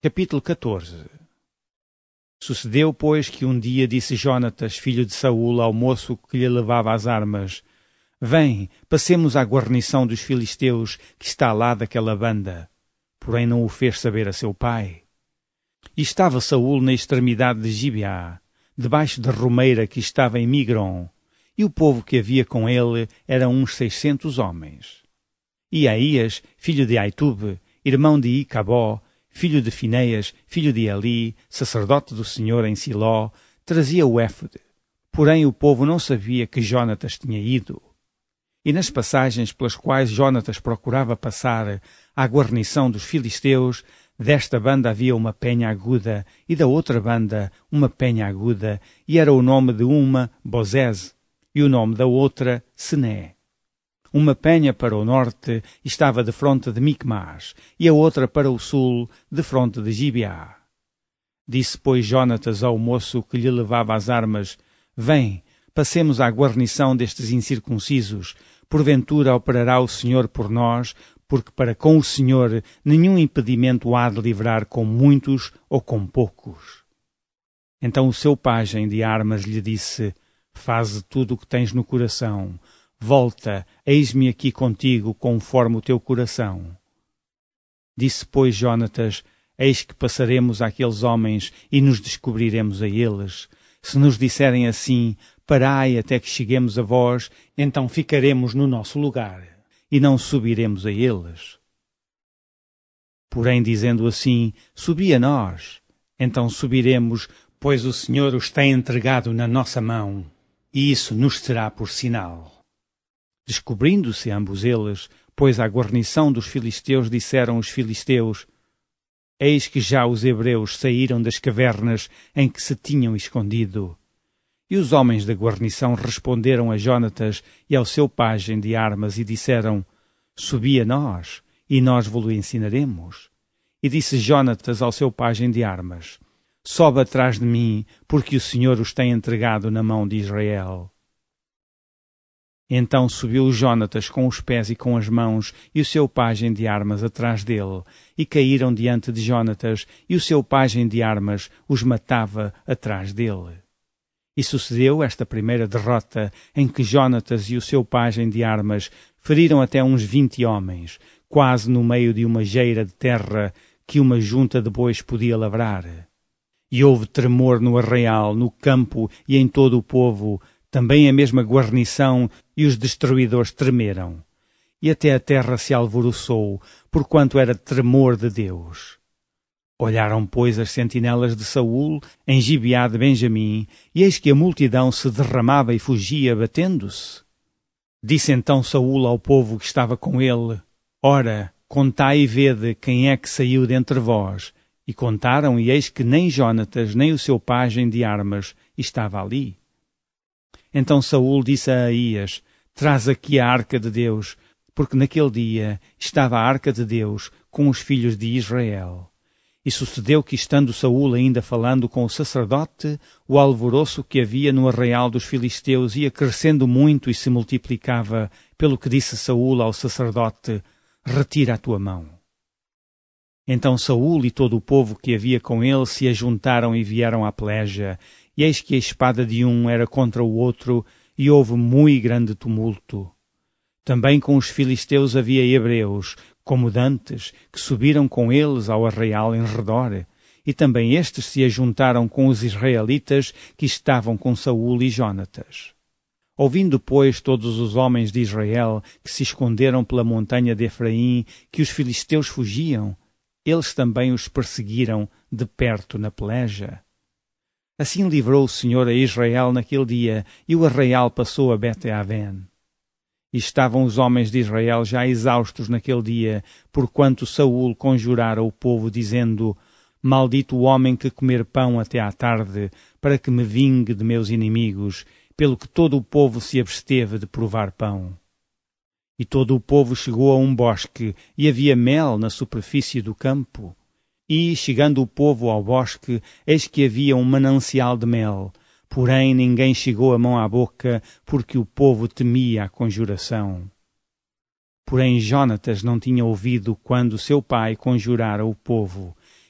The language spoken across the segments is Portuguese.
Capítulo 14. Sucedeu, pois, que um dia disse Jonatas, filho de Saul, ao moço que lhe levava as armas: Vem, passemos à guarnição dos filisteus, que está lá daquela banda. Porém não o fez saber a seu pai. E estava Saul na extremidade de Gibeá, debaixo da romeira que estava em Migron, e o povo que havia com ele era uns 600 homens. E Aías, filho de Aitube, irmão de Icabó, filho de Finéias, filho de Eli, sacerdote do Senhor em Siló, trazia o éfode. Porém o povo não sabia que Jonatas tinha ido. E nas passagens pelas quais Jonatas procurava passar à guarnição dos filisteus, desta banda havia uma penha aguda, e da outra banda uma penha aguda, e era o nome de uma Bozez, e o nome da outra Sené. Uma penha para o norte estava defronte de Micmas, e a outra para o sul, defronte de Gibeá. Disse, pois, Jonatas ao moço que lhe levava as armas: Vem, passemos à guarnição destes incircuncisos. Porventura operará o Senhor por nós, porque para com o Senhor nenhum impedimento há de livrar com muitos ou com poucos. Então o seu pajem de armas lhe disse: Faze tudo o que tens no coração. Volta, eis-me aqui contigo, conforme o teu coração. Disse, pois, Jonatas: Eis que passaremos àqueles homens e nos descobriremos a eles. Se nos disserem assim: Parai até que cheguemos a vós, então ficaremos no nosso lugar, e não subiremos a eles. Porém, dizendo assim: Subi a nós, então subiremos, pois o Senhor os tem entregado na nossa mão, e isso nos será por sinal. Descobrindo-se ambos eles, pois à guarnição dos filisteus disseram os filisteus: Eis que já os hebreus saíram das cavernas em que se tinham escondido. E os homens da guarnição responderam a Jonatas e ao seu pajem de armas e disseram: Subi a nós, e nós vo-lo ensinaremos. E disse Jonatas ao seu pajem de armas: Sobe atrás de mim, porque o Senhor os tem entregado na mão de Israel. Então subiu Jonatas com os pés e com as mãos, e o seu pajem de armas atrás dele, e caíram diante de Jonatas, e o seu pajem de armas os matava atrás dele. E sucedeu esta primeira derrota, em que Jonatas e o seu pajem de armas feriram até uns 20 homens, quase no meio de uma geira de terra que uma junta de bois podia lavrar. E houve tremor no arraial, no campo e em todo o povo, também a mesma guarnição, e os destruidores tremeram. E até a terra se alvoroçou, porquanto era tremor de Deus. Olharam, pois, as sentinelas de Saul em Gibeá de Benjamim, e eis que a multidão se derramava e fugia, batendo-se. Disse então Saul ao povo que estava com ele: Ora, contai e vede quem é que saiu dentre vós. E contaram, e eis que nem Jonatas, nem o seu pajem de armas estava ali. Então Saul disse a Aías: Traz aqui a arca de Deus, porque naquele dia estava a arca de Deus com os filhos de Israel. E sucedeu que, estando Saul ainda falando com o sacerdote, o alvoroço que havia no arraial dos filisteus ia crescendo muito e se multiplicava, pelo que disse Saul ao sacerdote: Retira a tua mão. Então Saul e todo o povo que havia com ele se ajuntaram e vieram à peleja, e eis que a espada de um era contra o outro, e houve muito grande tumulto. Também com os filisteus havia hebreus, como dantes, que subiram com eles ao arraial em redor, e também estes se ajuntaram com os israelitas que estavam com Saul e Jonatas. Ouvindo, pois, todos os homens de Israel que se esconderam pela montanha de Efraim, que os filisteus fugiam, eles também os perseguiram de perto na peleja. Assim livrou o Senhor a Israel naquele dia, e o arraial passou a Bet-Aven. E estavam os homens de Israel já exaustos naquele dia, porquanto Saul conjurara o povo, dizendo: Maldito o homem que comer pão até à tarde, para que me vingue de meus inimigos, pelo que todo o povo se absteve de provar pão. E todo o povo chegou a um bosque, e havia mel na superfície do campo. E, chegando o povo ao bosque, eis que havia um manancial de mel. Porém ninguém chegou a mão à boca, porque o povo temia a conjuração. Porém Jonatas não tinha ouvido quando seu pai conjurara o povo,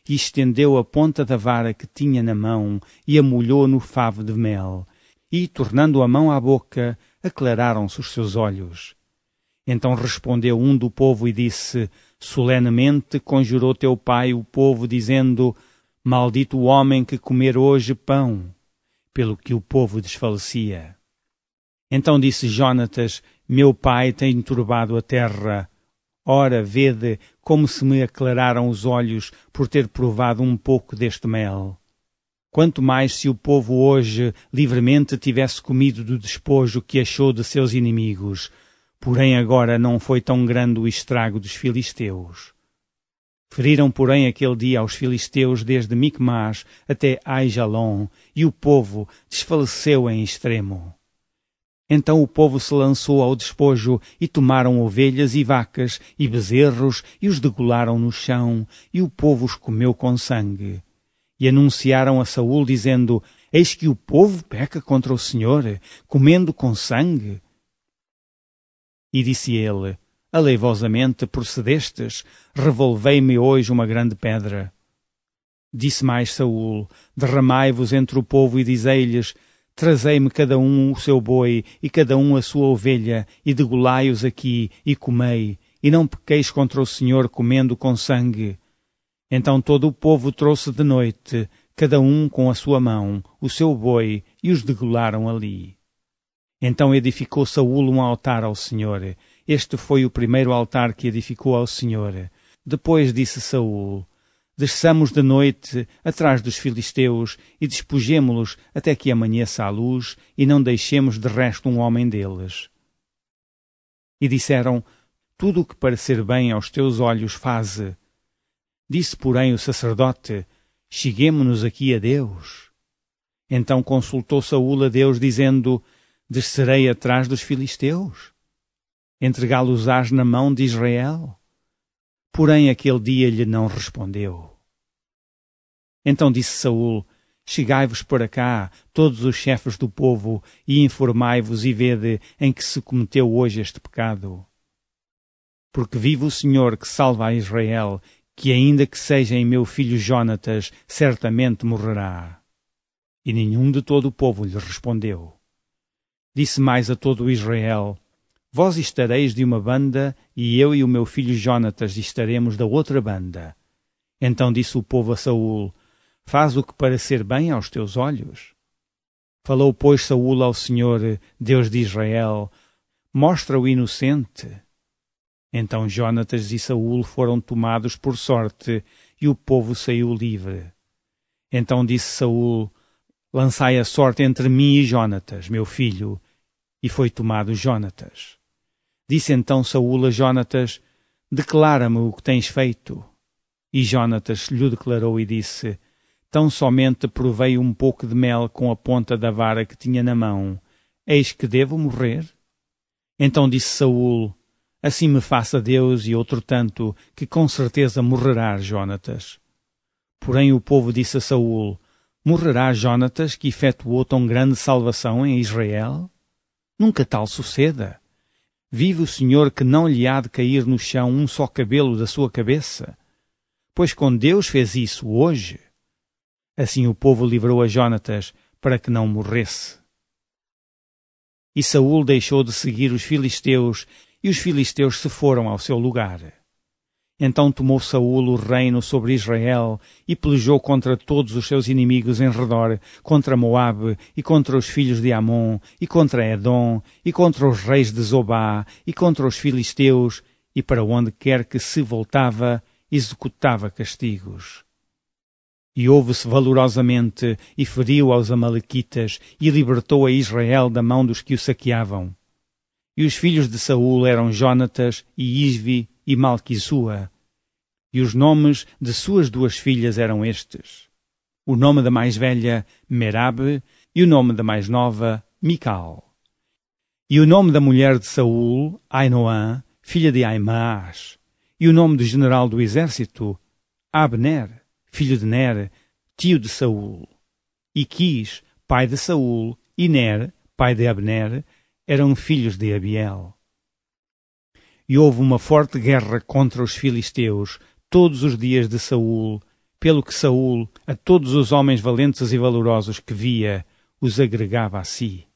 e estendeu a ponta da vara que tinha na mão e a molhou no favo de mel. E, tornando a mão à boca, aclararam-se os seus olhos. Então respondeu um do povo e disse: solenemente conjurou teu pai o povo, dizendo: maldito o homem que comer hoje pão. Pelo que o povo desfalecia. Então disse Jonatas: meu pai tem turbado a terra. Ora, vede como se me aclararam os olhos por ter provado um pouco deste mel. Quanto mais se o povo hoje livremente tivesse comido do despojo que achou de seus inimigos. Porém agora não foi tão grande o estrago dos filisteus. Feriram, porém, aquele dia aos filisteus desde Micmas até Aijalon, e o povo desfaleceu em extremo. Então o povo se lançou ao despojo, e tomaram ovelhas e vacas e bezerros, e os degolaram no chão, e o povo os comeu com sangue. E anunciaram a Saul, dizendo: eis que o povo peca contra o Senhor, comendo com sangue. E disse ele: aleivosamente procedestes, revolvei-me hoje uma grande pedra. Disse mais Saul: derramai-vos entre o povo e dizei-lhes: trazei-me cada um o seu boi e cada um a sua ovelha, e degolai-os aqui, e comei, e não pequeis contra o Senhor comendo com sangue. Então todo o povo trouxe de noite, cada um com a sua mão, o seu boi, e os degolaram ali. Então edificou Saul um altar ao Senhor. Este foi o primeiro altar que edificou ao Senhor. Depois disse Saul: desçamos de noite atrás dos filisteus e despojemo-los até que amanheça a luz, e não deixemos de resto um homem deles. E disseram: tudo o que parecer bem aos teus olhos faze. Disse, porém, o sacerdote: cheguemo-nos aqui a Deus. Então consultou Saul a Deus, dizendo: descerei atrás dos filisteus? Entregá-los-ás na mão de Israel? Porém aquele dia lhe não respondeu. Então disse Saul: chegai-vos para cá, todos os chefes do povo, e informai-vos e vede em que se cometeu hoje este pecado. Porque vive o Senhor que salva a Israel, que ainda que seja em meu filho Jonatas, certamente morrerá. E nenhum de todo o povo lhe respondeu. Disse mais a todo o Israel: vós estareis de uma banda, e eu e o meu filho Jonatas estaremos da outra banda. Então disse o povo a Saul: faz o que parecer bem aos teus olhos. Falou, pois, Saul ao Senhor, Deus de Israel: mostra o inocente. Então Jonatas e Saul foram tomados por sorte, e o povo saiu livre. Então disse Saul: lançai a sorte entre mim e Jonatas, meu filho. E foi tomado Jonatas. Disse então Saul a Jonatas: declara-me o que tens feito. E Jonatas lhe declarou e disse: tão somente provei um pouco de mel com a ponta da vara que tinha na mão. Eis que devo morrer? Então disse Saul: assim me faça Deus e outro tanto, que com certeza morrerá Jonatas. Porém o povo disse a Saul: morrerá Jonatas, que efetuou tão grande salvação em Israel? Nunca tal suceda. Vive o Senhor que não lhe há de cair no chão um só cabelo da sua cabeça. Pois com Deus fez isso hoje. Assim o povo livrou a Jonatas para que não morresse. E Saul deixou de seguir os filisteus, e os filisteus se foram ao seu lugar. Então tomou Saul o reino sobre Israel e pelejou contra todos os seus inimigos em redor, contra Moabe e contra os filhos de Amon e contra Edom e contra os reis de Zobá e contra os filisteus, e para onde quer que se voltava, executava castigos. E houve-se valorosamente e feriu aos amalequitas e libertou a Israel da mão dos que o saqueavam. E os filhos de Saul eram Jonatas e Isvi e Malquissua. E os nomes de suas duas filhas eram estes: o nome da mais velha, Merabe, e o nome da mais nova, Mical. E o nome da mulher de Saul, Ainoã, filha de Aimaas. E o nome do general do exército, Abner, filho de Ner, tio de Saul. E Quis, pai de Saul, e Ner, pai de Abner, eram filhos de Abiel. E houve uma forte guerra contra os filisteus todos os dias de Saul, pelo que Saul, a todos os homens valentes e valorosos que via, os agregava a si.